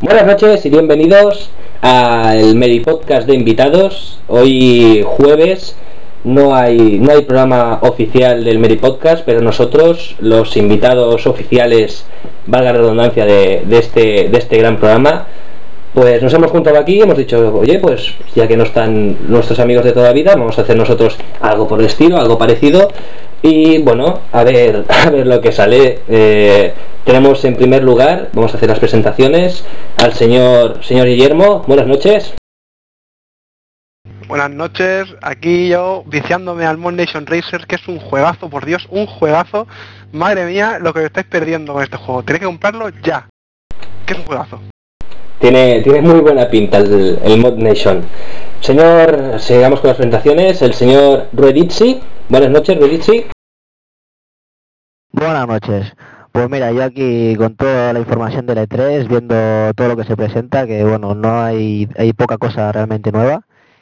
Buenas noches y bienvenidos al Medipodcast de invitados. Hoy jueves no hay programa oficial del Medipodcast, pero nosotros, los invitados oficiales, valga la redundancia, de este gran programa, pues nos hemos juntado aquí y hemos dicho, oye, pues ya que no están nuestros amigos de toda la vida, vamos a hacer nosotros algo por el estilo, algo parecido. Y bueno, a ver lo que sale. Tenemos en primer lugar, vamos a hacer las presentaciones, al señor Guillermo. Buenas noches. Buenas noches, aquí yo viciándome al Mod Nation Racer, que es un juegazo, por Dios, un juegazo. Madre mía, lo que estáis perdiendo con este juego, tenéis que comprarlo ya, que es un juegazo. Tiene muy buena pinta el Mod Nation. Señor, sigamos con las presentaciones, el señor Ruedizzi. Buenas noches, Ruedizzi. Buenas noches. Pues mira, yo aquí con toda la información del E3, viendo todo lo que se presenta, que bueno, no hay poca cosa realmente nueva.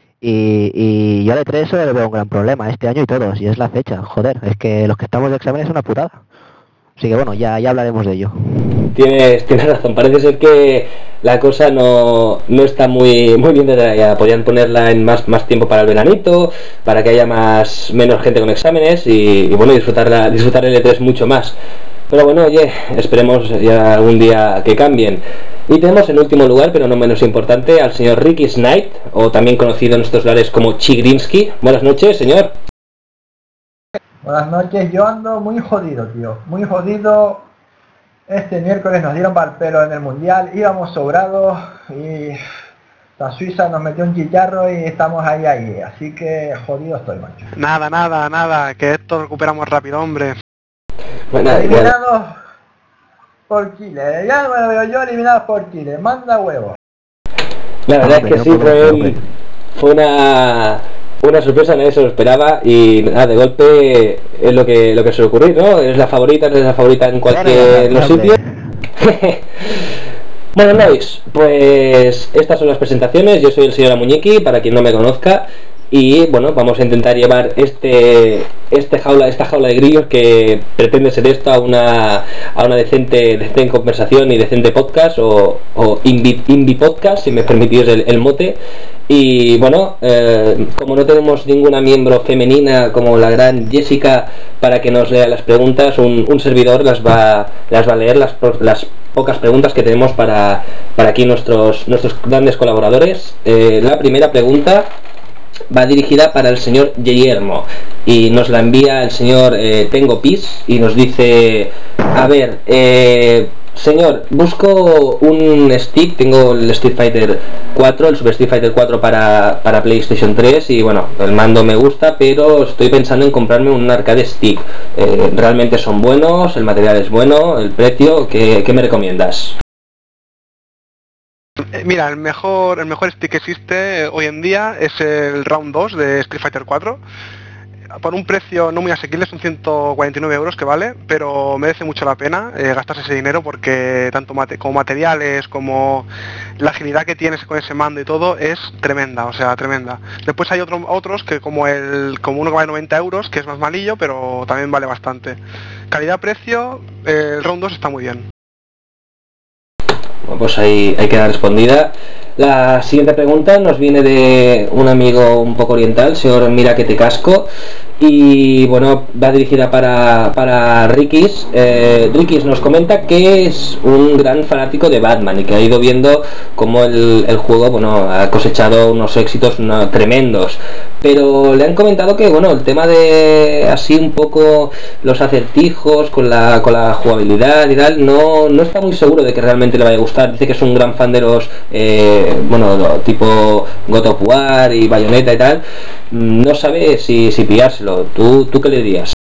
Y yo al E3 solo le veo un gran problema este año y todos, y es la fecha. Joder, es que los que estamos de exámenes es una putada. Así que bueno, ya hablaremos de ello. Tienes razón, parece ser que la cosa no está muy bien detallada. Podrían ponerla en más tiempo para el veranito, para que haya menos gente con exámenes y bueno, disfrutar el E3 mucho más. Pero bueno, oye, esperemos ya algún día que cambien. Y tenemos en último lugar, pero no menos importante, al señor Ricky Knight, o también conocido en estos lugares como Chigrinsky. Buenas noches, señor. Buenas noches, yo ando muy jodido, tío. Muy jodido. Este miércoles nos dieron para el pelo en el mundial, íbamos sobrados y la Suiza nos metió un chicharro y estamos ahí. Así que jodido estoy, macho. Nada, que esto recuperamos rápido, hombre. Bueno, eliminados por Chile, ya me lo veo yo, eliminados por Chile, manda huevos. La verdad es que sí, fue una sorpresa, nadie se lo esperaba y nada, de golpe es lo que suele ocurrir, ¿no? Es la favorita en cualquier sitio. Bueno, Nois, pues estas son las presentaciones. Yo soy el señor Amuñequi, para quien no me conozca. Y bueno, vamos a intentar llevar esta jaula de grillos que pretende ser esto a una decente conversación y decente podcast o indie podcast, si me permitís el mote. Y bueno, como no tenemos ninguna miembro femenina como la gran Jessica para que nos lea las preguntas, un servidor las va a leer las pocas preguntas que tenemos para aquí nuestros grandes colaboradores. La primera pregunta va dirigida para el señor Guillermo y nos la envía el señor Tengo Pis y nos dice: a ver, señor, busco un stick, tengo el Street Fighter 4, el Super Street Fighter 4 para PlayStation 3 y bueno, el mando me gusta, pero estoy pensando en comprarme un arcade stick. ¿Realmente son buenos? ¿El material es bueno? ¿El precio? ¿Qué me recomiendas? Mira, el mejor stick que existe hoy en día es el Round 2 de Street Fighter 4. Por un precio no muy asequible, son 149 euros que vale, pero merece mucho la pena gastarse ese dinero porque tanto como materiales como la agilidad que tienes con ese mando y todo es tremenda, o sea, tremenda. Después hay otros que como uno que vale 90 euros, que es más malillo, pero también vale bastante. Calidad-precio, el Round 2 está muy bien. Bueno, pues ahí queda respondida. La siguiente pregunta nos viene de un amigo un poco oriental, señor Mira que te casco, y bueno, va dirigida para Rikis. Rikis nos comenta que es un gran fanático de Batman y que ha ido viendo cómo el juego, bueno, ha cosechado unos éxitos tremendos, pero le han comentado que bueno, el tema de así un poco los acertijos con la jugabilidad y tal, no está muy seguro de que realmente le vaya a gustar. Dice que es un gran fan de los tipo God of War y Bayonetta y tal. No sabe si pillárselo. ¿Tú qué le dirías?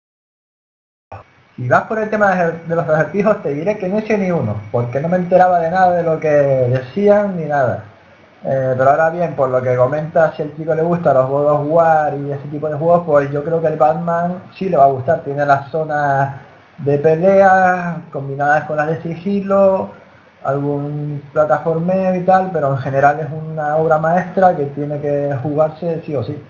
Si vas por el tema de los acertijos, te diré que no hice ni uno, porque no me enteraba de nada de lo que decían ni nada. Pero ahora bien, por lo que comenta, si al chico le gusta los God of War y ese tipo de juegos, pues yo creo que el Batman sí le va a gustar. Tiene las zonas de pelea combinadas con las de sigilo, algún plataformeo y tal, pero en general es una obra maestra que tiene que jugarse sí o sí.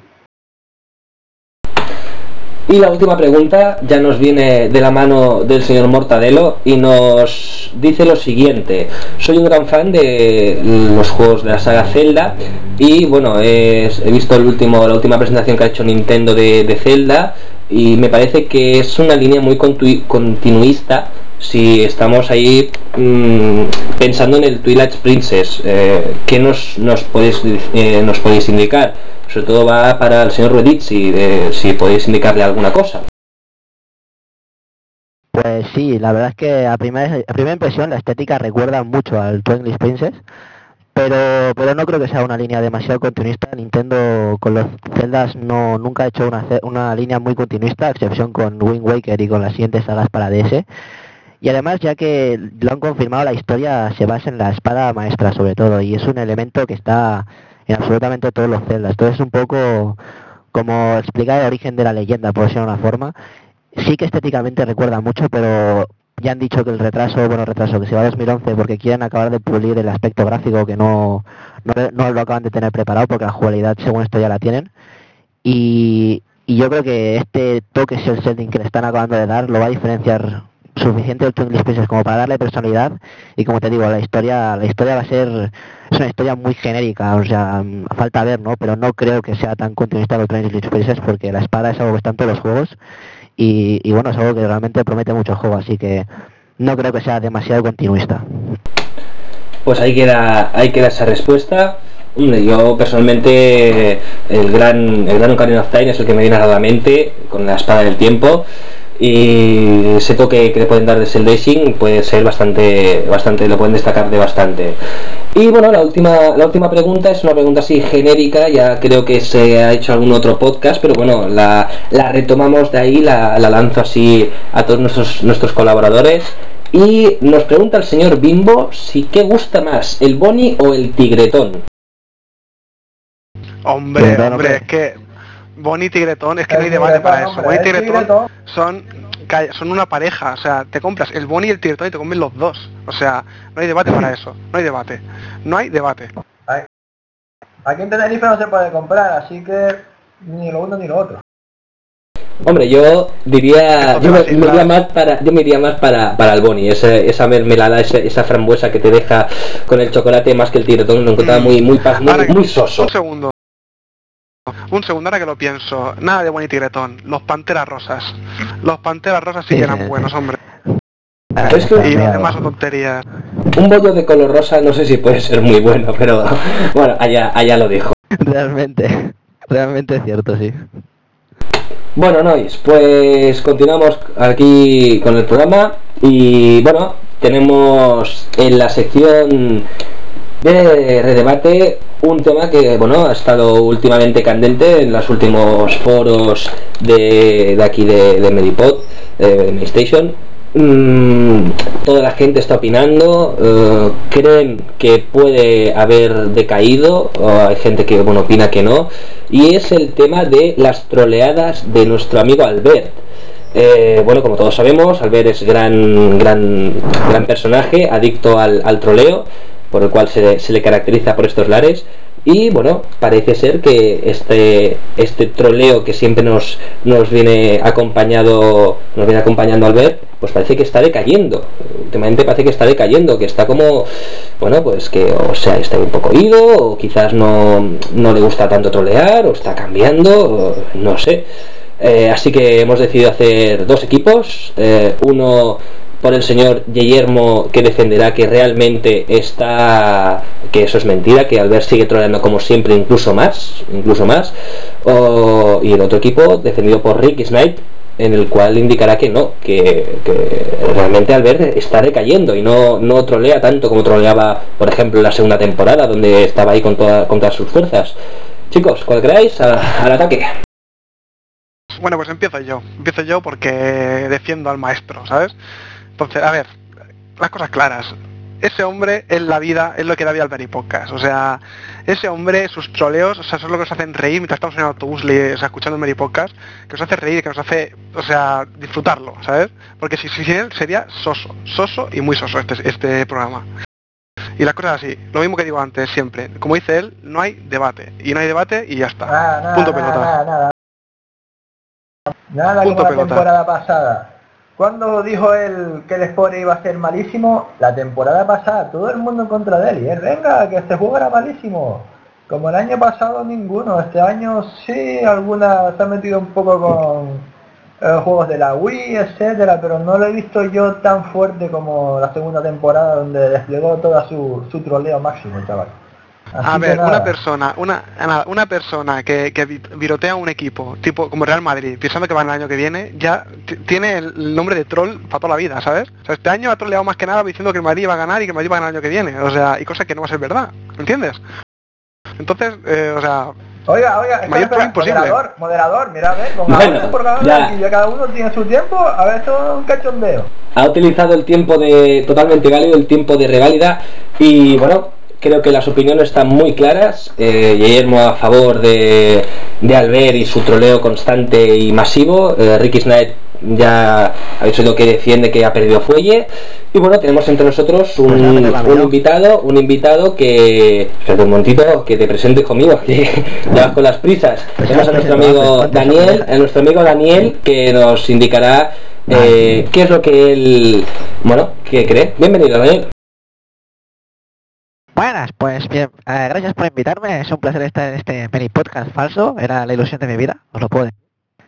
Y la última pregunta ya nos viene de la mano del señor Mortadelo y nos nos dice lo siguiente: soy un gran fan de los juegos de la saga Zelda y bueno, he visto la última presentación que ha hecho Nintendo de Zelda y me parece que es una línea muy continuista si estamos ahí pensando en el Twilight Princess. ¿Qué nos podéis indicar? Sobre todo va para el señor Reddit, si podéis indicarle alguna cosa. Pues sí, la verdad es que a primera impresión la estética recuerda mucho al Twilight Princess, pero no creo que sea una línea demasiado continuista. Nintendo con los Zeldas nunca ha hecho una línea muy continuista, a excepción con Wind Waker y con las siguientes sagas para DS. Y además, ya que lo han confirmado, la historia se basa en la espada maestra sobre todo, y es un elemento que está en absolutamente todos los Zeldas. Entonces es un poco como explicar el origen de la leyenda, por decirlo de una forma. Sí que estéticamente recuerda mucho, pero ya han dicho que el retraso, que se va a 2011 porque quieren acabar de pulir el aspecto gráfico que no lo acaban de tener preparado, porque la jugabilidad según esto ya la tienen. Y yo creo que este toque shell shading que le están acabando de dar lo va a diferenciar suficiente del Twilight Princess como para darle personalidad. Y como te digo, la historia va a ser, es una historia muy genérica, o sea, falta ver, ¿no? Pero no creo que sea tan continuista el Twilight Princess, porque la espada es algo que está en todos los juegos y bueno, es algo que realmente promete mucho el juego, así que no creo que sea demasiado continuista. Pues ahí queda esa respuesta. Yo personalmente el gran Ocarina of Time es el que me viene a la mente con la espada del tiempo, y ese toque que le pueden dar de cel shading puede ser bastante, lo pueden destacar de bastante. Y bueno, la última pregunta es una pregunta así genérica, ya creo que se ha hecho algún otro podcast, pero bueno, la retomamos de ahí, la lanzo así a todos nuestros colaboradores. Y nos pregunta el señor Bimbo si qué gusta más, el Bonnie o el Tigretón. Hombre, es que Bonnie y Tigretón, es que no hay debate para eso. Bonnie y Tigretón son una pareja, o sea, te compras el Bonnie y el Tigretón y te comen los dos. O sea, no hay debate para eso, no hay debate. Aquí en Tenerife no se puede comprar, así que ni lo uno ni lo otro. Hombre, yo me iría más para el Bonnie, esa mermelada, esa frambuesa que te deja con el chocolate, más que el Tigretón, lo encontraba muy soso. Un segundo, ahora que lo pienso, nada de Bonnie y Tigretón, los Panteras Rosas sí que eran buenos, hombre. Es que y los demás son tonterías. Un bollo de color rosa no sé si puede ser muy bueno, pero bueno, allá lo dejo. Realmente es cierto, sí. Bueno, Nois, pues continuamos aquí con el programa y bueno, tenemos en la sección de redebate un tema que bueno ha estado últimamente candente en los últimos foros de aquí de Medipod, de Medistation. Toda la gente está opinando, creen que puede haber decaído, o hay gente que opina que no, y es el tema de las troleadas de nuestro amigo Albert. Bueno, como todos sabemos, Albert es gran personaje, adicto al troleo, por el cual se le caracteriza por estos lares. Y bueno, parece ser que este troleo que siempre nos viene acompañando Albert, pues parece que está decayendo. Últimamente parece que está decayendo, que está como, bueno, pues que o sea, está un poco ido, o quizás no le gusta tanto trolear, o está cambiando, no sé. Así que hemos decidido hacer dos equipos, uno por el señor Guillermo, que defenderá que realmente que eso es mentira, que Albert sigue troleando como siempre, incluso más, y el otro equipo defendido por Rick Snipe, en el cual indicará que no, que realmente Albert está decayendo y no trolea tanto como troleaba, por ejemplo, en la segunda temporada, donde estaba ahí con todas sus fuerzas. Chicos, cuando queráis, al ataque. Bueno, pues empiezo yo porque defiendo al maestro, ¿sabes? Entonces, a ver, las cosas claras. Ese hombre en la vida es lo que da vida al Very Podcast. O sea, ese hombre, sus troleos, o sea, son lo que nos hacen reír mientras estamos en el autobús, escuchando el Very Podcast, que nos hace reír, que nos hace, o sea, disfrutarlo, ¿sabes? Porque si él sería soso y muy soso este programa. Y las cosas así, lo mismo que digo antes, siempre. Como dice él, no hay debate. Y no hay debate y ya está. Punto pelota. Nada Punto como la pelota. temporada pasada. ¿Cuándo dijo él que el Sport iba a ser malísimo? La temporada pasada, todo el mundo en contra de él. Y él, venga, que este juego era malísimo. Como el año pasado ninguno. Este año sí, alguna se ha metido un poco con juegos de la Wii, etcétera, pero no lo he visto yo tan fuerte como la segunda temporada, donde desplegó toda su troleo máximo, chaval. Así A que ver, nada. una persona que virotea un equipo, tipo como Real Madrid, pensando que va el año que viene, ya tiene el nombre de troll para toda la vida, ¿sabes? O sea, este año ha troleado más que nada diciendo que el Madrid va a ganar y que el Madrid va a ganar el año que viene, o sea, y cosa que no va a ser verdad, ¿entiendes? Entonces, o sea, Oiga, mayor troll imposible. moderador, mira, a ver, Bueno, por ya. y cada uno tiene su tiempo, a ver, esto es un cachondeo. Ha utilizado el tiempo de totalmente válido, el tiempo de reválida, y bueno, creo que las opiniones están muy claras. Guillermo a favor de Albert y su troleo constante y masivo. Ricky Knight ya habéis oído que defiende que ha perdido fuelle. Y bueno, tenemos entre nosotros un invitado que... Espera un momentito, que te presente conmigo, que ya vas con las prisas. Tenemos a nuestro amigo Daniel, que nos indicará qué es lo que él... Bueno, ¿qué cree? Bienvenido, Daniel. Buenas, pues bien, gracias por invitarme, es un placer estar en este mini podcast falso, era la ilusión de mi vida, os lo puedo decir.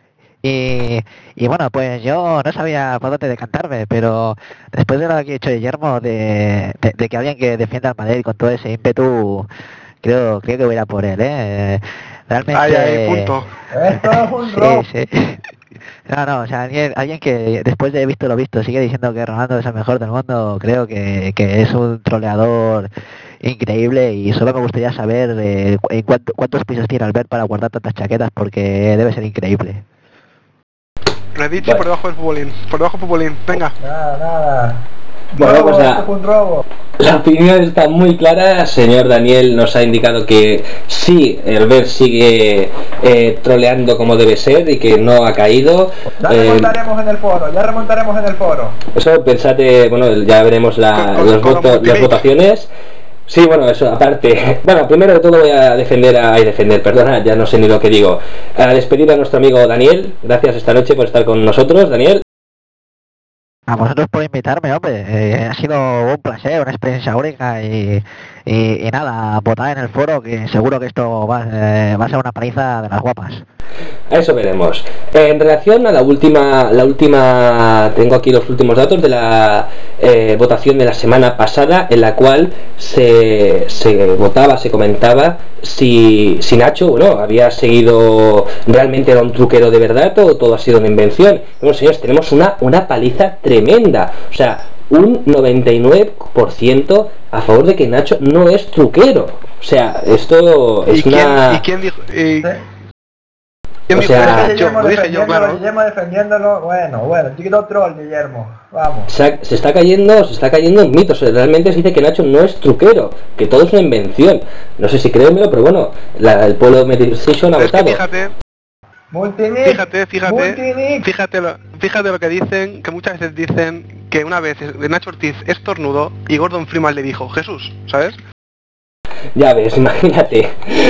Y bueno, pues yo no sabía por dónde decantarme, pero después de lo que ha hecho Guillermo, de que alguien que defienda al Madrid con todo ese ímpetu, creo que voy a ir a por él, realmente... Ahí, punto. Esto es un robo. Sí. No, o sea, alguien que después de haber visto lo visto sigue diciendo que Ronaldo es el mejor del mundo, creo que es un troleador increíble, y solo me gustaría saber en cuántos pisos tiene Albert para guardar tantas chaquetas, porque debe ser increíble. Redichi por debajo del futbolín, venga. Nada. Bueno, pues esto fue un robo. La opinión está muy clara. Señor Daniel nos ha indicado que sí, Albert sigue troleando como debe ser y que no ha caído. Ya remontaremos en el foro. Eso, pensate, bueno, ya veremos las votaciones. Sí, bueno, eso aparte. Bueno, primero de todo voy a perdona, ya no sé ni lo que digo. A despedir a nuestro amigo Daniel. Gracias esta noche por estar con nosotros, Daniel. A vosotros por invitarme, hombre, ha sido un placer, una experiencia única, y nada, votad en el foro, que seguro que esto va a ser una paliza de las guapas. A eso veremos. En relación a la última, tengo aquí los últimos datos de la votación de la semana pasada, en la cual se comentaba si Nacho, bueno, había seguido, realmente era un truquero de verdad o todo ha sido una invención. Bueno, señores, tenemos una paliza tremenda, o sea, un 99% a favor de que Nacho no es truquero. O sea, esto es una... ¿Y quién dijo? O sea, Guillermo defendiéndolo, bueno, chiquito troll, Guillermo, vamos. Se está cayendo en mitos. Realmente se dice que Nacho no es truquero, que todo es una invención. No sé si créemelo, pero bueno, el pueblo de Meditation ha votado. Fíjate lo que dicen, que muchas veces dicen que una vez Nacho Ortiz estornudó y Gordon Freeman le dijo Jesús, ¿sabes? Ya ves, imagínate.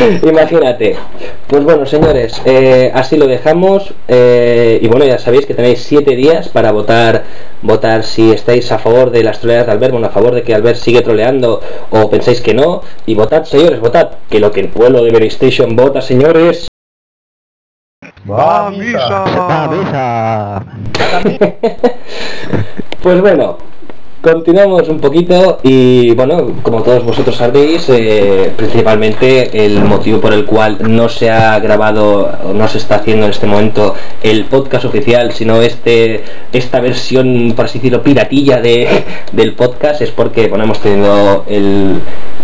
Pues bueno, señores, así lo dejamos, y bueno, ya sabéis que tenéis 7 días para votar si estáis a favor de las troleadas de Albert, bueno, a favor de que Albert sigue troleando o pensáis que no, y votad, señores, que lo que el pueblo de PlayStation vota, señores. ¡Va misa! Pues bueno, continuamos un poquito y bueno, como todos vosotros sabéis, principalmente el motivo por el cual no se ha grabado o no se está haciendo en este momento el podcast oficial, sino esta versión, por así decirlo, piratilla del podcast, es porque bueno, hemos tenido el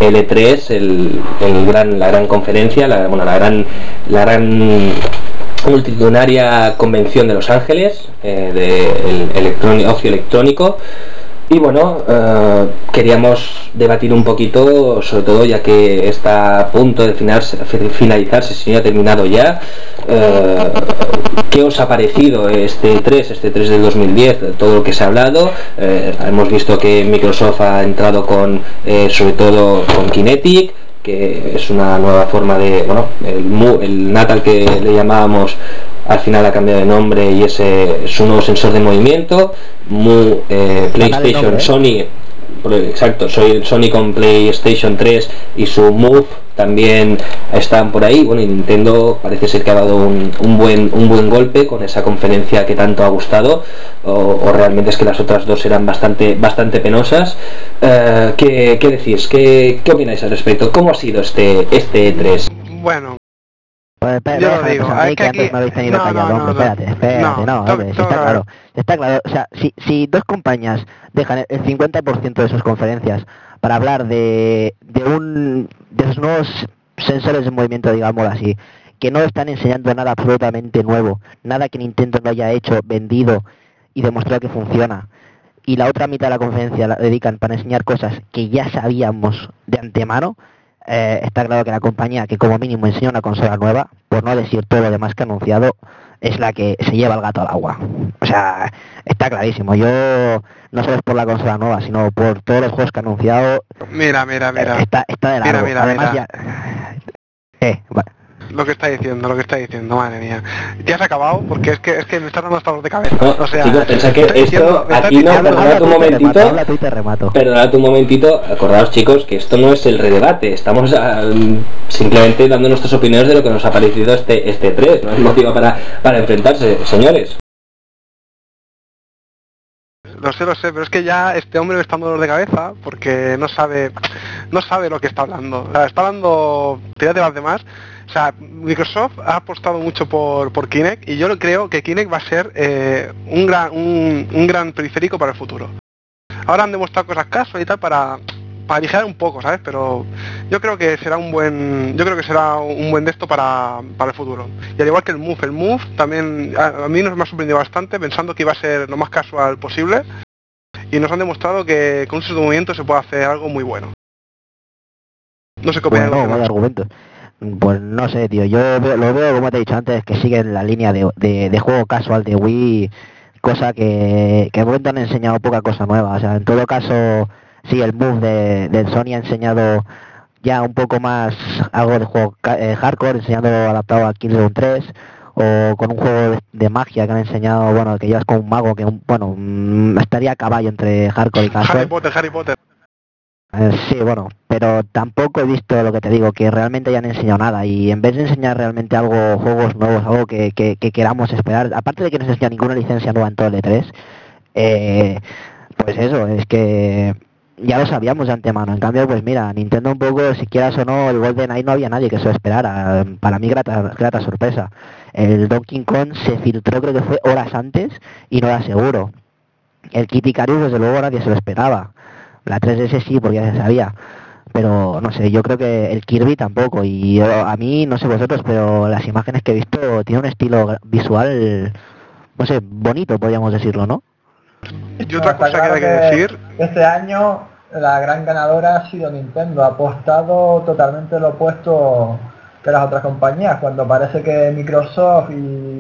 E3, la gran conferencia, la gran multitudinaria convención de Los Ángeles, del ocio electrónico. Y bueno, queríamos debatir un poquito, sobre todo ya que está a punto de finalizarse, si no ha terminado ya. ¿Qué os ha parecido este 3 del 2010? Todo lo que se ha hablado. Hemos visto que Microsoft ha entrado sobre todo con Kinetic, que es una nueva forma de, bueno, el Natal que le llamábamos al final ha cambiado de nombre y es su nuevo sensor de movimiento. PlayStation, Sony, exacto, soy Sony con PlayStation 3 y su Move también están por ahí. Bueno, y Nintendo parece ser que ha dado un buen golpe con esa conferencia que tanto ha gustado, o realmente es que las otras dos eran bastante penosas. ¿Qué decís? ¿Qué opináis al respecto? ¿Cómo ha sido este E3? Bueno, Pues yo lo digo, es es que antes aquí... me habéis tenido callado, hombre, espérate, hombre, si está claro, o sea, si dos compañías dejan el 50% de sus conferencias para hablar de sus nuevos sensores de movimiento, digámoslo así, que no están enseñando nada absolutamente nuevo, nada que Nintendo no haya hecho, vendido y demostrado que funciona, y la otra mitad de la conferencia la dedican para enseñar cosas que ya sabíamos de antemano, está claro que la compañía que como mínimo enseña una consola nueva, por no decir todo lo demás que ha anunciado, es la que se lleva el gato al agua. O sea, está clarísimo. Yo no solo es por la consola nueva, sino por todos los juegos que ha anunciado. Mira. Está de largo. Además mira. Ya... Vale. Lo que está diciendo, madre mía. ¿Ya has acabado? Porque es que me está dando hasta los de cabeza. No, o sea, chicos, pensad que esto aquí no, perdonad un momentito, acordaos, chicos, que esto no es el redebate, estamos simplemente dando nuestras opiniones de lo que nos ha parecido este 3, no es motivo para enfrentarse, señores. Lo sé, pero es que ya este hombre me está dando dolor de cabeza porque no sabe lo que está hablando. O sea, está hablando, tírate las demás. O sea, Microsoft ha apostado mucho por Kinect y yo creo que Kinect va a ser un gran periférico para el futuro. Ahora han demostrado cosas casual y tal para aligerar un poco, ¿sabes? Pero yo creo que será un buen de esto para el futuro. Y al igual que el Move también a mí nos me ha sorprendido bastante pensando que iba a ser lo más casual posible y nos han demostrado que con sus movimientos se puede hacer algo muy bueno. No sé qué opinas. Bueno, vaya argumentos. Pues no sé, tío, lo veo, como te he dicho antes, que sigue en la línea de juego casual de Wii, cosa que de momento han enseñado poca cosa nueva. O sea, en todo caso, sí, el Move del Sony ha enseñado ya un poco más algo de juego hardcore, enseñando adaptado a Killzone 3, o con un juego de magia que han enseñado, bueno, que llevas con un mago que, estaría a caballo entre hardcore y casual. Harry Potter. Sí, bueno, pero tampoco he visto lo que te digo, que realmente hayan enseñado nada, y en vez de enseñar realmente algo, juegos nuevos, algo que queramos esperar, aparte de que no se enseña ninguna licencia nueva en todo el E3, pues eso, es que ya lo sabíamos de antemano. En cambio, pues mira, Nintendo un poco, si quieras o no, el GoldenEye no había nadie que se lo esperara, para mí grata sorpresa. El Donkey Kong se filtró, creo que fue horas antes, y no era seguro. El Kid Icarus, desde luego, nadie se lo esperaba. La 3DS sí, porque ya se sabía. Pero no sé, yo creo que el Kirby tampoco. Y a mí, no sé vosotros, pero las imágenes que he visto tiene un estilo visual, no sé, bonito, podríamos decirlo, ¿no? Y otra cosa que hay que decir... Este año la gran ganadora ha sido Nintendo. Ha apostado totalmente lo opuesto que las otras compañías. Cuando parece que Microsoft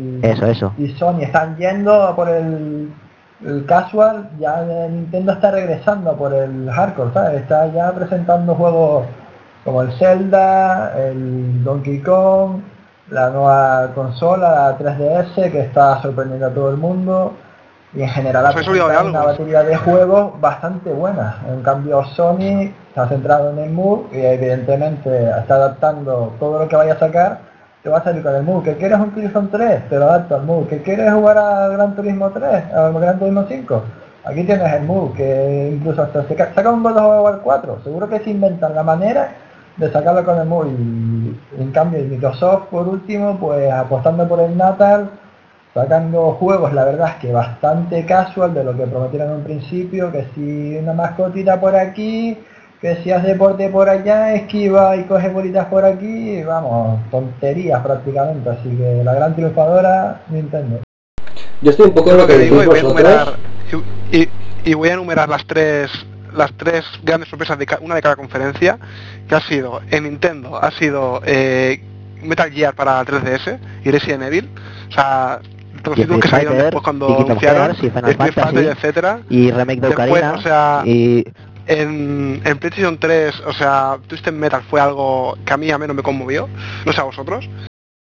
y Sony están yendo por el casual, ya Nintendo está regresando por el hardcore, ¿sabes? Está ya presentando juegos como el Zelda, el Donkey Kong, la nueva consola, la 3DS, que está sorprendiendo a todo el mundo, y en general ha presentado una batería de juegos bastante buena. En cambio, Sony se ha centrado en el Move y evidentemente está adaptando todo lo que vaya a sacar. Te va a salir con el Move. ¿Que quieres un Killzone 3? Te lo adapto al Move. ¿Que quieres jugar a Gran Turismo 3? ¿A Gran Turismo 5? Aquí tienes el Move, que incluso hasta saca un God of War 4. Seguro que se inventan la manera de sacarlo con el Move. Y en cambio Microsoft, por último, pues apostando por el Natal, sacando juegos, la verdad es que bastante casual de lo que prometieron en un principio, que si una mascotita por aquí, que si hace deporte por allá, esquiva y coge bolitas por aquí, vamos, tonterías prácticamente. Así que la gran triunfadora, Nintendo. Yo estoy un poco en lo que digo, y voy a enumerar las tres grandes sorpresas una de cada conferencia, que ha sido en Nintendo, ha sido Metal Gear para 3DS y Resident Evil. O sea, los títulos que salieron después cuando anunciaron Street Fighter, etcétera, y remake de Ocarina, o sea, y en PlayStation 3, o sea, Twisted Metal fue algo que a mí al menos me conmovió, no sé a vosotros.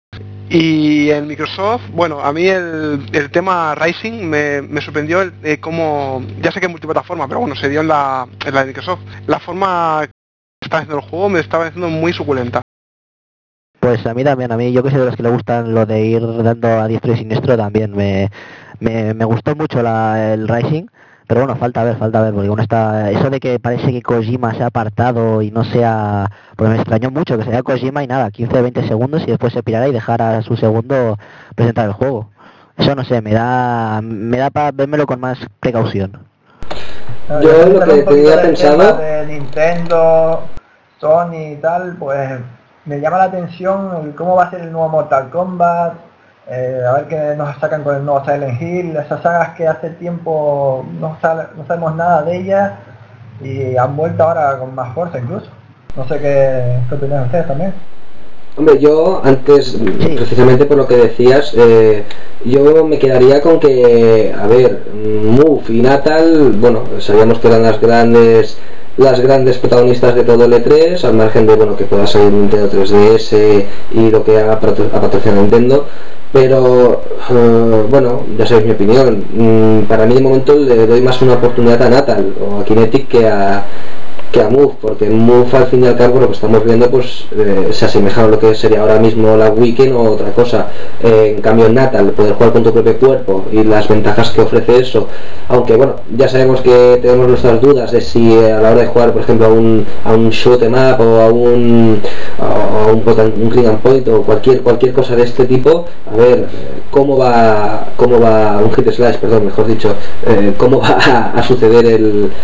Y en Microsoft, bueno, a mí el tema Rising me sorprendió cómo, ya sé que es multiplataforma, pero bueno, se dio en la de Microsoft. La forma que está haciendo el juego me estaba haciendo muy suculenta. Pues a mí también, a mí yo que soy de los que le gustan lo de ir dando a diestro y siniestro también, me gustó mucho el Rising, pero bueno, falta ver, porque uno está, eso de que parece que Kojima se ha apartado y no sea, pues me extrañó mucho que sea Kojima y nada, 15-20 segundos y después se pirara y dejara a su segundo presentar el juego. Eso no sé, me da para vérmelo con más precaución. Yo lo que tenía pensado de Nintendo, Sony y tal, pues me llama la atención el cómo va a ser el nuevo Mortal Kombat, a ver qué nos sacan con el nuevo Silent Hill, esas sagas que hace tiempo no sabemos nada de ellas y han vuelto ahora con más fuerza incluso. No sé qué opinan ustedes también. Hombre, yo antes, precisamente por lo que decías, yo me quedaría con que, a ver, Move y Natal, bueno, sabíamos que eran las grandes protagonistas de todo el E3, al margen de, bueno, que pueda salir Nintendo 3DS y lo que ha patrocinado Nintendo, pero bueno, ya sabéis mi opinión. Para mí de momento le doy más una oportunidad a Natal o a Kinetic que a Move, porque en Move al fin y al cabo lo que estamos viendo pues se asemeja a lo que sería ahora mismo la Weekend o otra cosa. En cambio en Natal, poder jugar con tu propio cuerpo y las ventajas que ofrece eso, aunque bueno, ya sabemos que tenemos nuestras dudas de si a la hora de jugar por ejemplo a un shoot em up o a un click and point o cualquier cosa de este tipo, a ver cómo va un hit slash, perdón, mejor dicho, cómo va a suceder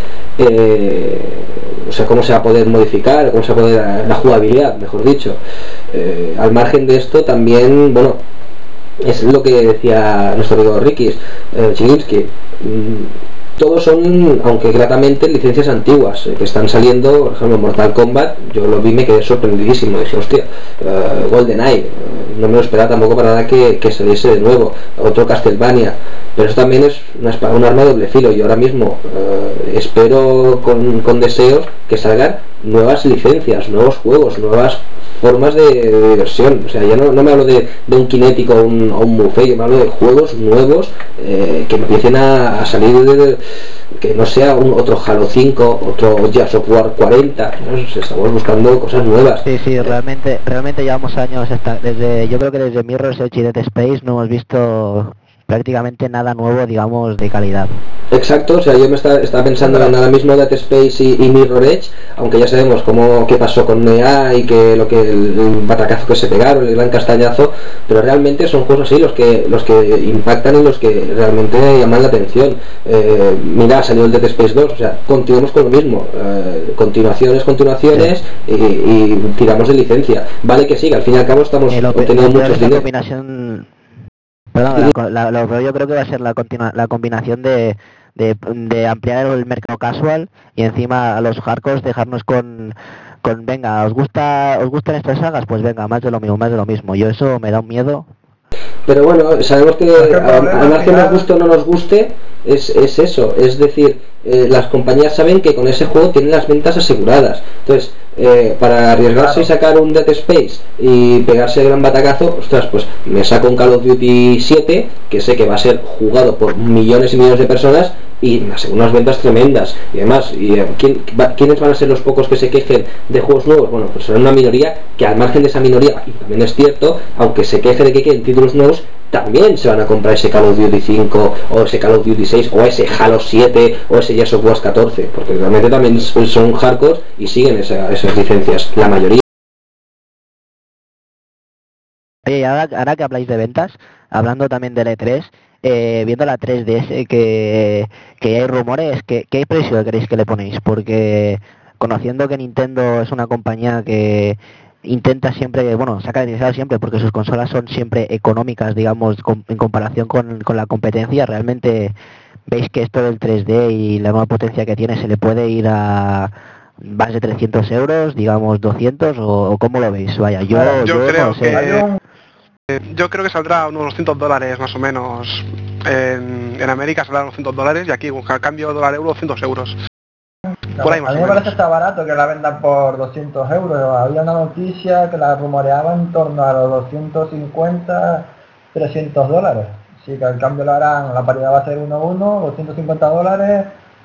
o sea, cómo se va a poder modificar, cómo se va a poder la jugabilidad, mejor dicho. Al margen de esto también, bueno, es lo que decía nuestro amigo Ricky Chiginsky. Todos son, aunque gratamente, licencias antiguas que están saliendo. Por ejemplo, Mortal Kombat, yo lo vi, me quedé sorprendidísimo, dije, hostia, GoldenEye, no me lo esperaba tampoco para nada que saliese de nuevo, otro Castlevania, pero eso también es un arma de doble filo. Y ahora mismo espero con deseos que salgan nuevas licencias, nuevos juegos, nuevas formas de diversión. O sea, ya no me hablo de un Kinetic o un Move, yo me hablo de juegos nuevos que empiecen a salir que no sea otro Halo 5, otro Gears of War 40, ¿no? Estamos buscando cosas nuevas. Sí, realmente llevamos años, yo creo que desde Mirror's Edge y Dead Space no hemos visto prácticamente nada nuevo, digamos, de calidad. Exacto, o sea, yo me estaba pensando en ahora mismo Dead Space y Mirror Edge, aunque ya sabemos qué pasó con EA y que el batacazo que se pegaron, el gran castañazo, pero realmente son juegos así los que impactan y los que realmente llaman la atención. Mira, salió el Dead Space 2, o sea, continuamos con lo mismo, continuaciones sí. y tiramos de licencia. Vale que sí, al fin y al cabo estamos obteniendo muchos dinero. Perdón, yo creo que va a ser la combinación de ampliar el mercado casual y encima a los hardcores dejarnos con venga, ¿os gustan estas sagas? Pues venga, más de lo mismo. Yo eso me da un miedo. Pero bueno, sabemos que al margen nos guste o no nos guste, es eso, es decir, las compañías saben que con ese juego tienen las ventas aseguradas. Entonces, para arriesgarse y sacar un Dead Space y pegarse el gran batacazo, ostras, pues me saco un Call of Duty 7, que sé que va a ser jugado por millones y millones de personas y unas ventas tremendas. Y además, ¿quiénes van a ser los pocos que se quejen de juegos nuevos? Bueno, pues será una minoría que al margen de esa minoría, y también es cierto, aunque se queje de que quieren títulos nuevos, también se van a comprar ese Call of Duty 5 o ese Call of Duty 6 o ese Halo 7 o ese Gears of War 14, porque realmente también son hardcore y siguen esas licencias, la mayoría. Oye, ahora que habláis de ventas, hablando también del E3, viendo la 3DS que hay rumores, ¿qué precio creéis que le ponéis? Porque conociendo que Nintendo es una compañía que intenta siempre, bueno, se ha caracterizado siempre porque sus consolas son siempre económicas, digamos, en comparación con la competencia, realmente veis que esto del 3D y la nueva potencia que tiene se le puede ir a más de 300 euros, digamos 200, o ¿cómo lo veis? Vaya, yo creo no sé. Yo creo que saldrá unos $200 más o menos. En América saldrá unos $200 y aquí a cambio dólar-euro 200 euros. No, Por ahí a más mí o me menos. parece está barato que la vendan por 200 euros. Había una noticia que la rumoreaba en torno a los 250, 300 dólares. Así que al cambio lo harán, la paridad va a ser 1-1, 250 dólares,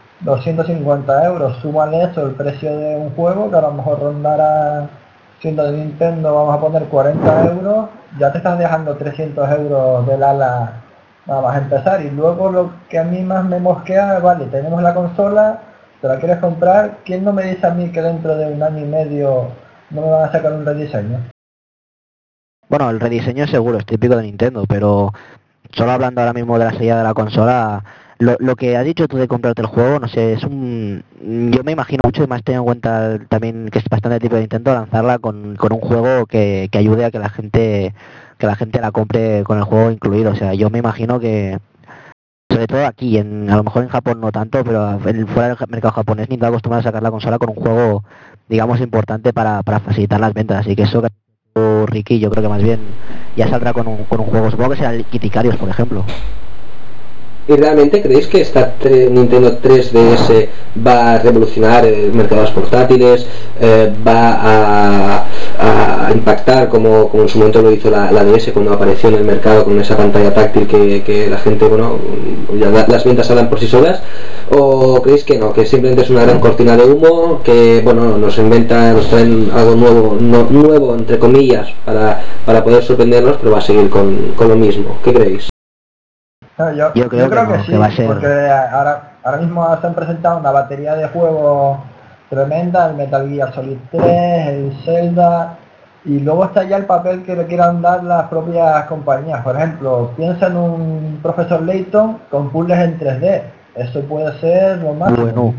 250 euros. Súmale eso el precio de un juego que a lo mejor rondará, siendo de Nintendo, vamos a poner 40 euros. Ya te estás dejando 300 euros del ala nada más empezar. Y luego lo que a mí más me mosquea, vale, tenemos la consola, te la quieres comprar, ¿quién no me dice a mí que dentro de un año y medio no me van a sacar un rediseño? Bueno, el rediseño seguro, es típico de Nintendo, pero solo hablando ahora mismo de la salida de la consola, lo que has dicho tú de comprarte el juego, no sé, es un... Yo me imagino mucho, y más teniendo en cuenta también que es bastante típico de Nintendo, lanzarla con un juego que ayude a que la gente la compre con el juego incluido. O sea, yo me imagino que, sobre todo aquí, a lo mejor en Japón no tanto, pero fuera del mercado japonés, Nintendo acostumbra a sacar la consola con un juego, digamos, importante para facilitar las ventas. Así que eso que ha dicho Ricky, yo creo que más bien ya saldrá con un juego. Supongo que será el Kitikarios, por ejemplo. ¿Y realmente creéis que esta Nintendo 3DS va a revolucionar el mercado de los portátiles? ¿Va a impactar como en su momento lo hizo la DS cuando apareció en el mercado con esa pantalla táctil que la gente, bueno, ya las ventas hablan por sí solas? ¿O creéis que no, que simplemente es una gran cortina de humo, que bueno, nos traen algo nuevo entre comillas para poder sorprendernos, pero va a seguir con lo mismo? ¿Qué creéis? No, Yo creo que que no, sí, que va a ser... porque ahora mismo se han presentado una batería de juegos tremenda, el Metal Gear Solid 3, el Zelda, y luego está ya el papel que le quieran dar las propias compañías. Por ejemplo, piensa en un Profesor Layton con puzzles en 3D. Eso puede ser lo máximo. Bueno,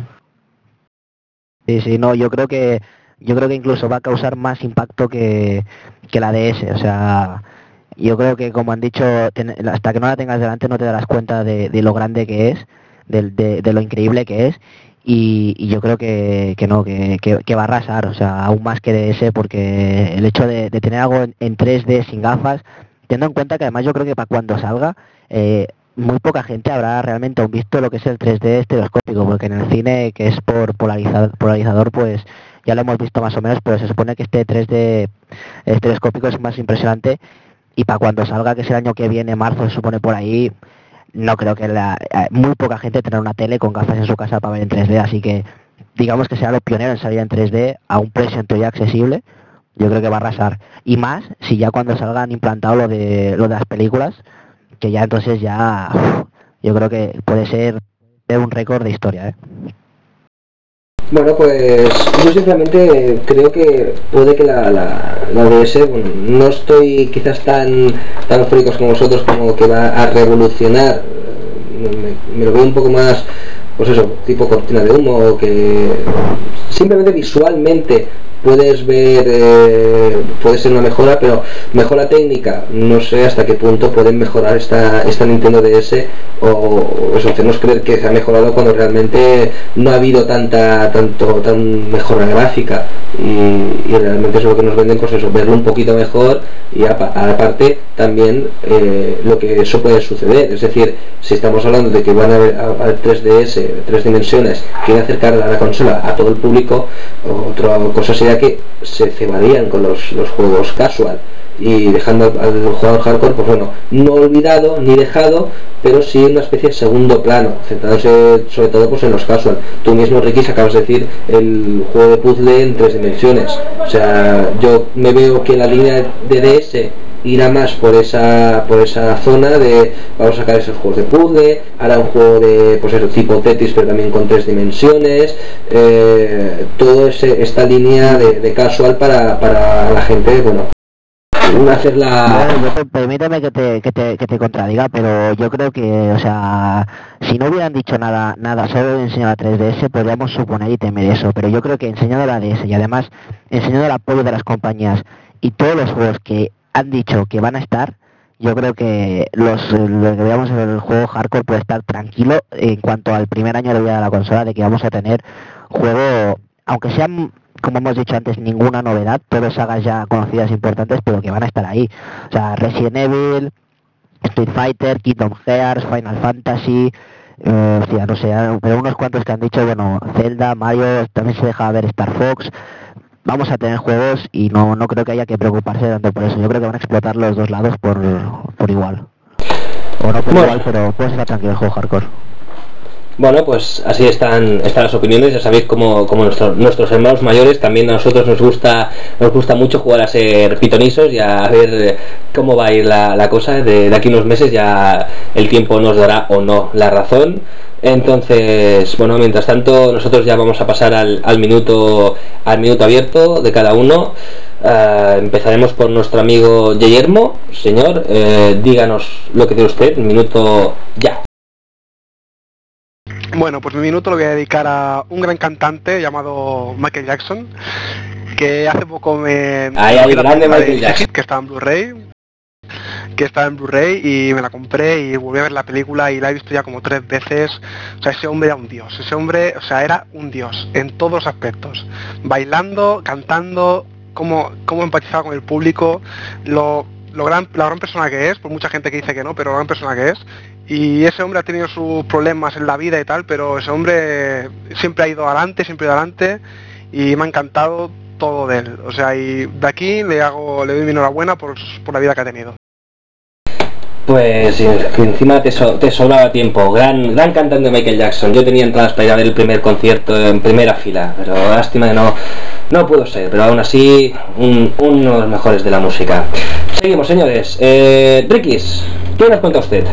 sí, sí, no, yo creo que incluso va a causar más impacto que la DS. O sea, yo creo que como han dicho, hasta que no la tengas delante no te darás cuenta de lo grande que es, de lo increíble que es. Y yo creo que no, que va a arrasar, o sea, aún más que DS, porque el hecho de tener algo en 3D sin gafas, teniendo en cuenta que además yo creo que para cuando salga, muy poca gente habrá realmente aún visto lo que es el 3D estereoscópico, porque en el cine, que es por polarizador, pues ya lo hemos visto más o menos, pero se supone que este 3D estereoscópico es más impresionante, y para cuando salga, que es el año que viene, marzo, se supone por ahí, no creo que muy poca gente tendrá una tele con gafas en su casa para ver en 3D, así que digamos que será lo pionero en salir en 3D a un precio en teoría accesible. Yo creo que va a arrasar. Y más si ya cuando salgan implantado lo de las películas, que ya entonces ya yo creo que puede ser un récord de historia, ¿eh? Bueno, pues yo sinceramente creo que puede que la DS, bueno, no estoy quizás tan eufóricos como vosotros como que va a revolucionar, me lo veo un poco más, pues eso, tipo cortina de humo, que simplemente visualmente puedes ver, puede ser una mejora, pero mejora técnica, no sé hasta qué punto pueden mejorar esta Nintendo DS o eso, hacernos creer que se ha mejorado cuando realmente no ha habido tan mejora gráfica y realmente eso es lo que nos venden, pues eso, verlo un poquito mejor y aparte también lo que eso puede suceder, es decir, si estamos hablando de que van a haber 3DS, 3 dimensiones, quieren acercar a la consola a todo el público, otra cosa sería que se cebarían con los juegos casual y dejando al jugador hardcore, pues bueno, no olvidado ni dejado, pero sí una especie de segundo plano, centrándose sobre todo pues en los casual. Tú mismo, Ricky, acabas de decir el juego de puzzle en 3 dimensiones, o sea, yo me veo que la línea de DS irá más por esa zona de vamos a sacar esos juegos de puzzle, hará un juego de pues eso, tipo Tetris pero también con 3 dimensiones, todo esta línea de casual para la gente, bueno, hacerla. Bueno, permíteme que te contradiga, pero yo creo que, o sea, si no hubieran dicho nada, solo enseñado la 3DS, podríamos suponer y temer eso, pero yo creo que enseñando la DS y además enseñando el apoyo de las compañías y todos los juegos que han dicho que van a estar, yo creo que lo que veamos en el juego hardcore puede estar tranquilo en cuanto al primer año de vida de la consola, de que vamos a tener juego, aunque sean, como hemos dicho antes, ninguna novedad, todas sagas ya conocidas e importantes, pero que van a estar ahí. O sea, Resident Evil, Street Fighter, Kingdom Hearts, Final Fantasy, hostia, no sé, pero unos cuantos que han dicho, bueno, Zelda, Mario, también se deja ver Star Fox. Vamos a tener juegos y no creo que haya que preocuparse tanto por eso. Yo creo que van a explotar los dos lados por igual. O no por igual, pero puedes estar tranquilo el juego hardcore. Bueno, pues así están las opiniones. Ya sabéis como nuestros hermanos mayores, también a nosotros nos gusta mucho jugar a ser pitonisos y a ver cómo va a ir la cosa. De aquí unos meses ya el tiempo nos dará o no la razón. Entonces, bueno, mientras tanto nosotros ya vamos a pasar al minuto abierto de cada uno. Empezaremos por nuestro amigo Guillermo. Señor, díganos lo que tiene usted. Minuto ya. Bueno, pues mi minuto lo voy a dedicar a un gran cantante llamado Michael Jackson, que hace poco me... grande Michael Jackson. Que estaba en Blu-ray y me la compré y volví a ver la película y la he visto ya como 3 veces. O sea, ese hombre era un dios, era un dios en todos los aspectos, bailando, cantando, cómo empatizaba con el público, la gran persona que es, por mucha gente que dice que no, pero la gran persona que es. Y ese hombre ha tenido sus problemas en la vida y tal, pero ese hombre siempre ha ido adelante y me ha encantado todo de él. O sea, y de aquí le doy mi enhorabuena por la vida que ha tenido. Pues encima te sobraba tiempo. Gran cantante Michael Jackson. Yo tenía entradas para ir a ver el primer concierto en primera fila, pero lástima que no pudo ser, pero aún así uno de los mejores de la música. Seguimos, señores. Rikis, ¿qué nos cuenta usted?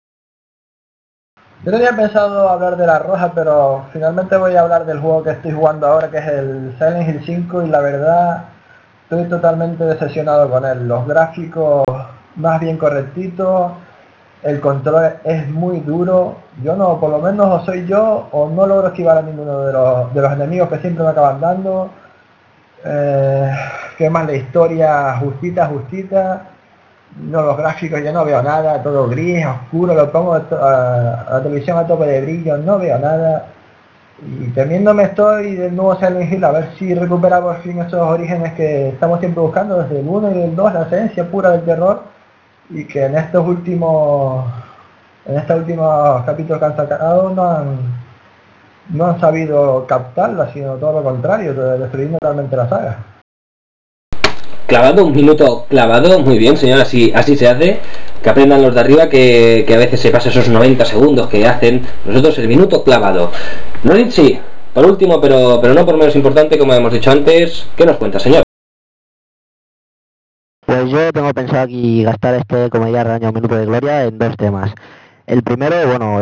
Yo tenía pensado hablar de La Roja, pero finalmente voy a hablar del juego que estoy jugando ahora, que es el Silent Hill 5, y la verdad estoy totalmente decepcionado con él. Los gráficos más bien correctitos, el control es muy duro. Yo no, por lo menos o soy yo o no logro esquivar a ninguno de los enemigos que siempre me acaban dando. ¿Qué más? La historia justita. No, los gráficos ya no veo nada, todo gris, oscuro, lo pongo a la televisión a tope de brillo, no veo nada. Y temiéndome estoy del nuevo Silent Hill, a ver si recupera por fin esos orígenes que estamos siempre buscando desde el 1 y el 2, la esencia pura del terror, y que en estos últimos capítulos que han sacado no han sabido captarla, sino todo lo contrario, destruyendo totalmente la saga. Clavado, un minuto clavado, muy bien, señor, así se hace. Que aprendan los de arriba que a veces se pasa esos 90 segundos que hacen. Nosotros el minuto clavado. Noritzi, por último, pero no por menos importante, como hemos dicho antes, ¿qué nos cuenta, señor? Pues yo tengo pensado aquí gastar como ya año minuto de gloria en 2 temas. El primero, bueno,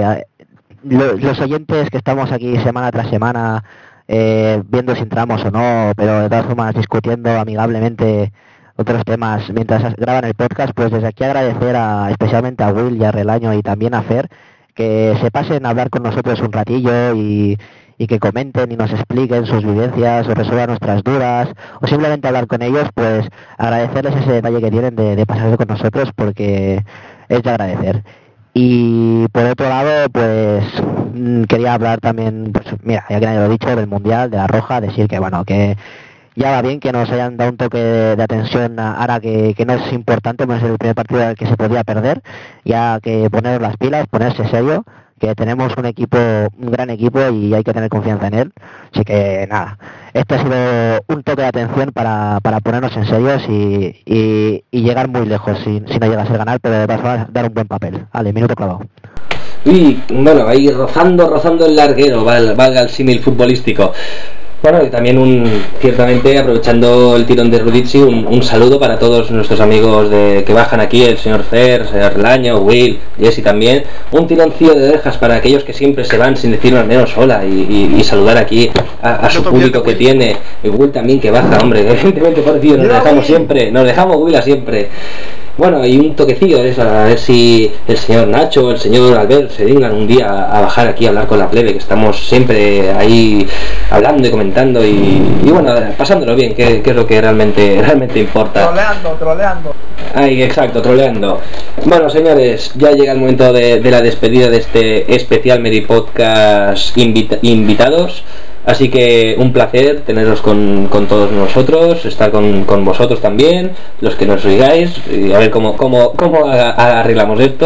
los oyentes que estamos aquí semana tras semana viendo si entramos o no, pero de todas formas discutiendo amigablemente otros temas mientras graban el podcast, pues desde aquí agradecer especialmente a Will y a Relaño y también a Fer que se pasen a hablar con nosotros un ratillo y que comenten y nos expliquen sus vivencias o resuelvan nuestras dudas o simplemente hablar con ellos, pues agradecerles ese detalle que tienen de pasarse con nosotros porque es de agradecer. Y por otro lado, pues quería hablar también, pues mira, ya que nadie lo ha dicho, del Mundial, de La Roja, decir que bueno, que ya va bien que nos hayan dado un toque de atención ahora que no es importante, no es el primer partido al que se podía perder, ya que poner las pilas, ponerse serio, que tenemos un gran equipo y hay que tener confianza en él. Así que nada, este ha sido un toque de atención para ponernos en serios y llegar muy lejos, si no llegase a ganar, pero de todas formas dar un buen papel. Vale, minuto clavado. Y bueno, ahí rozando el larguero, valga el símil futbolístico. Bueno, y también ciertamente aprovechando el tirón de Rudizzi, un saludo para todos nuestros amigos que bajan aquí, el señor Fer, el señor Laño, Will, Jesse también, un tironcillo de orejas para aquellos que siempre se van sin decir al menos hola y saludar aquí a su público que tiene, y Will también que baja, hombre, evidentemente por tío, nos dejamos Will siempre. Bueno, y un toquecillo de eso, a ver si el señor Nacho, el señor Albert se dignan un día a bajar aquí a hablar con la plebe, que estamos siempre ahí hablando y comentando y bueno, pasándolo bien, que es lo que realmente importa. Troleando. Ay, exacto, troleando. Bueno, señores, ya llega el momento de la despedida de este especial Meri Podcast invitados. Así que un placer teneros con todos nosotros, estar con vosotros también, los que nos oigáis, y a ver cómo arreglamos esto.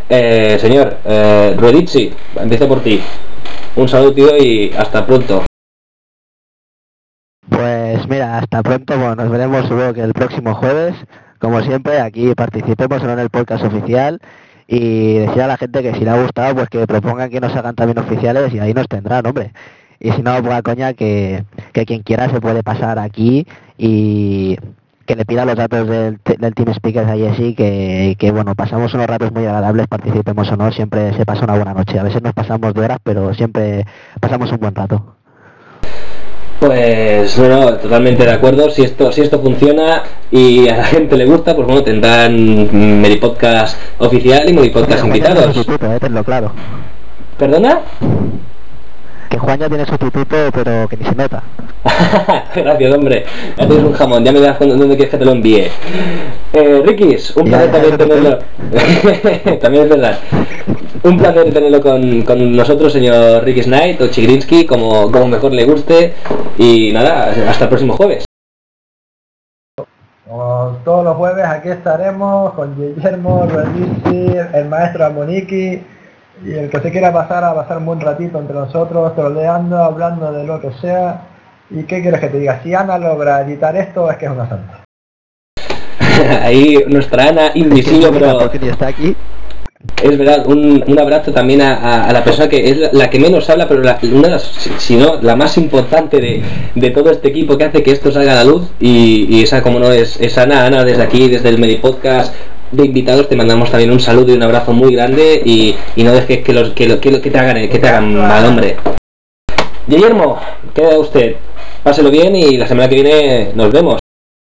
Señor, Ruedizzi, empiezo por ti. Un saludo, tío, y hasta pronto. Pues mira, hasta pronto, bueno, nos veremos luego que el próximo jueves, como siempre, aquí participemos en el podcast oficial y decir a la gente que si le ha gustado, pues que propongan que nos hagan también oficiales y ahí nos tendrán, hombre. Y si no, poca coña, que quien quiera se puede pasar aquí y que le pida los datos del Team Speakers a Jessy, que bueno, pasamos unos ratos muy agradables, participemos o no, siempre se pasa una buena noche. A veces nos pasamos de horas, pero siempre pasamos un buen rato. Pues no, totalmente de acuerdo. Si esto funciona y a la gente le gusta, pues bueno, tendrán Medipodcast oficial y Medipodcast invitados. Tenlo claro. ¿Perdona? Que Juan ya tiene sustituto, pero que ni se nota. Gracias, hombre. Ya tienes un jamón, ya me das donde quieres que te lo envíe. Rikis, un placer también tenerlo. También es verdad. Un placer tenerlo con nosotros, señor Rikis Knight o Chigrinsky, como mejor le guste. Y nada, hasta el próximo jueves. Como todos los jueves aquí estaremos con Guillermo, Ruedizzi, el maestro Amoniki y el que se quiera pasar a pasar un buen ratito entre nosotros, troleando, hablando de lo que sea. ¿Y qué quieres que te diga? Si Ana logra editar esto, es que es una santa. Ahí nuestra Ana, invisible, pero... Porque ni está aquí. Es verdad, un abrazo también a la persona que es la que menos habla, pero una de las, si no, la más importante de todo este equipo que hace que esto salga a la luz, y esa, como no, es Ana. Ana, desde aquí, desde el Medipodcast de invitados, te mandamos también un saludo y un abrazo muy grande, y no dejes que te hagan mal, hombre. Guillermo, queda usted, páselo bien y la semana que viene nos vemos.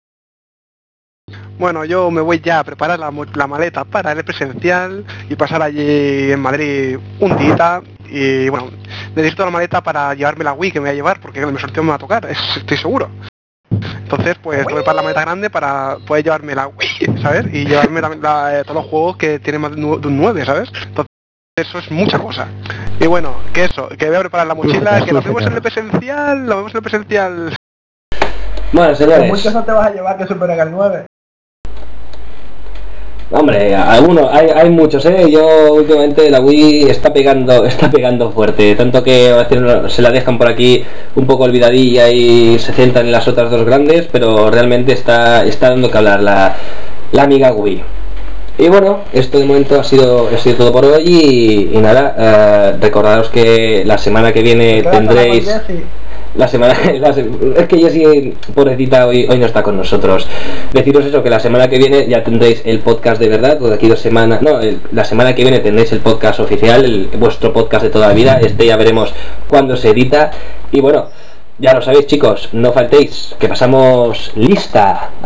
Bueno, yo me voy ya a preparar la maleta para el presencial y pasar allí en Madrid un día. Y bueno, necesito la maleta para llevarme la Wii que me voy a llevar, porque el sorteo me va a tocar, estoy seguro. Entonces, pues voy a preparar la maleta grande para poder llevarme la Wii, ¿sabes? Y llevarme todos los juegos que tienen más de un 9, ¿sabes? Entonces, eso es mucha cosa. Y bueno, que voy a preparar la mochila, que nos vemos en el presencial, Bueno, señores. Muchos no te vas a llevar que superen el 9. Hombre, algunos, hay muchos, yo últimamente la Wii está pegando fuerte, tanto que a veces se la dejan por aquí un poco olvidadilla y se centran en las otras dos grandes, pero realmente está dando que hablar la amiga Wii. Y bueno, esto de momento ha sido todo por hoy y nada, recordaros que la semana que viene tendréis... es que Jessie, pobrecita, hoy no está con nosotros. Deciros eso, que la semana que viene ya tendréis el podcast de verdad, o de aquí 2 semanas, la semana que viene tendréis el podcast oficial, vuestro podcast de toda la vida. Ya veremos cuándo se edita. Y bueno, ya lo sabéis, chicos, no faltéis, que pasamos lista.